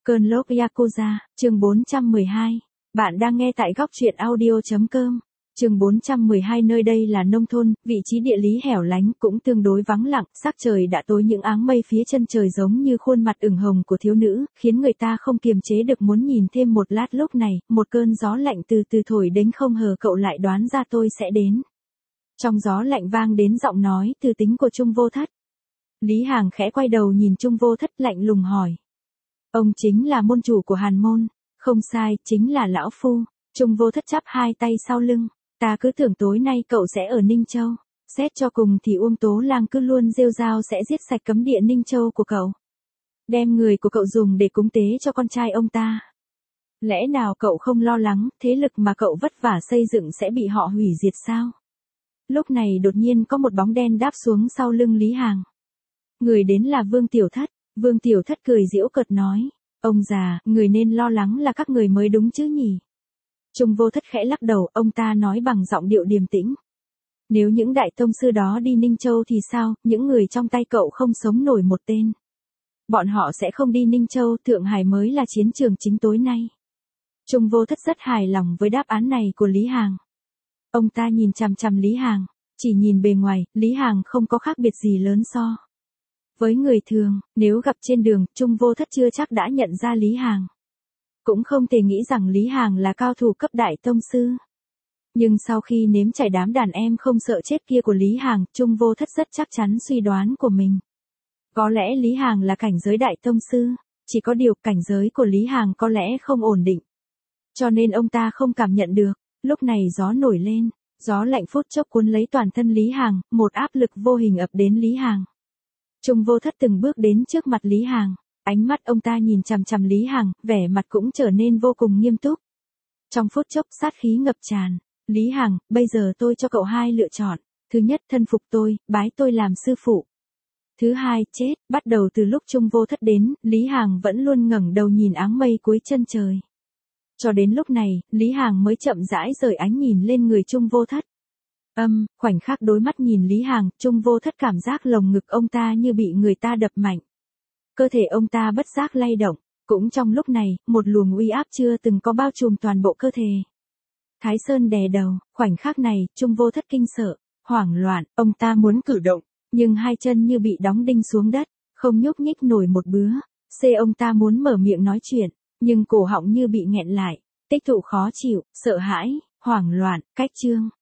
Cơn lốc Yakuza, chương 412. Bạn đang nghe tại góc truyện audio.com. Chương 412. Nơi đây là nông thôn, vị trí địa lý hẻo lánh cũng tương đối vắng lặng, sắc trời đã tối, những áng mây phía chân trời giống như khuôn mặt ửng hồng của thiếu nữ, khiến người ta không kiềm chế được muốn nhìn thêm một lát. Lúc này, một cơn gió lạnh từ từ thổi đến, không hờ cậu lại đoán ra tôi sẽ đến. Trong gió lạnh vang đến giọng nói từ tính của Trung Vô Thất. Lý Hàng khẽ quay đầu nhìn Trung Vô Thất, lạnh lùng hỏi. Ông chính là môn chủ của Hàn môn. Không sai, chính là lão phu. Trung Vô Thất chắp hai tay sau lưng. Ta cứ tưởng tối nay cậu sẽ ở Ninh Châu. Xét cho cùng thì Uông Tố Lang cứ luôn rêu rao sẽ giết sạch cấm địa Ninh Châu của cậu. Đem người của cậu dùng để cúng tế cho con trai ông ta. Lẽ nào cậu không lo lắng thế lực mà cậu vất vả xây dựng sẽ bị họ hủy diệt sao? Lúc này đột nhiên có một bóng đen đáp xuống sau lưng Lý Hàng. Người đến là Vương Tiểu Thất. Vương Tiểu Thất cười giễu cợt nói. Ông già, người nên lo lắng là các người mới đúng chứ nhỉ? Trung Vô Thất khẽ lắc đầu, ông ta nói bằng giọng điệu điềm tĩnh. Nếu những đại tông sư đó đi Ninh Châu thì sao, những người trong tay cậu không sống nổi một tên. Bọn họ sẽ không đi Ninh Châu, Thượng Hải mới là chiến trường chính tối nay. Trung Vô Thất rất hài lòng với đáp án này của Lý Hàng. Ông ta nhìn chằm chằm Lý Hàng, chỉ nhìn bề ngoài, Lý Hàng không có khác biệt gì lớn so. Với người thường, nếu gặp trên đường, Trung Vô Thất chưa chắc đã nhận ra Lý Hàng. Cũng không thể nghĩ rằng Lý Hàng là cao thủ cấp đại tông sư. Nhưng sau khi nếm trải đám đàn em không sợ chết kia của Lý Hàng, Trung Vô Thất rất chắc chắn suy đoán của mình. Có lẽ Lý Hàng là cảnh giới đại tông sư, chỉ có điều cảnh giới của Lý Hàng có lẽ không ổn định. Cho nên ông ta không cảm nhận được. Lúc này gió nổi lên, gió lạnh phút chốc cuốn lấy toàn thân Lý Hàng, một áp lực vô hình ập đến Lý Hàng. Trung Vô Thất từng bước đến trước mặt Lý Hàng, ánh mắt ông ta nhìn chằm chằm Lý Hàng, vẻ mặt cũng trở nên vô cùng nghiêm túc. Trong phút chốc sát khí ngập tràn. Lý Hàng, bây giờ tôi cho cậu hai lựa chọn. Thứ nhất, thân phục tôi, bái tôi làm sư phụ. Thứ hai, chết. Bắt đầu từ lúc Trung Vô Thất đến, Lý Hàng vẫn luôn ngẩng đầu nhìn áng mây cuối chân trời. Cho đến lúc này, Lý Hàng mới chậm rãi rời ánh nhìn lên người Trung Vô Thất. Khoảnh khắc đối mắt nhìn Lý Hàng, Trung Vô Thất cảm giác lồng ngực ông ta như bị người ta đập mạnh. Cơ thể ông ta bất giác lay động, cũng trong lúc này, một luồng uy áp chưa từng có bao trùm toàn bộ cơ thể. Thái Sơn đè đầu, khoảnh khắc này, Trung Vô Thất kinh sợ, hoảng loạn, ông ta muốn cử động, nhưng hai chân như bị đóng đinh xuống đất, không nhúc nhích nổi một bứa. Ông ta muốn mở miệng nói chuyện, nhưng cổ họng như bị nghẹn lại, tích tụ khó chịu, sợ hãi, hoảng loạn, cách chương.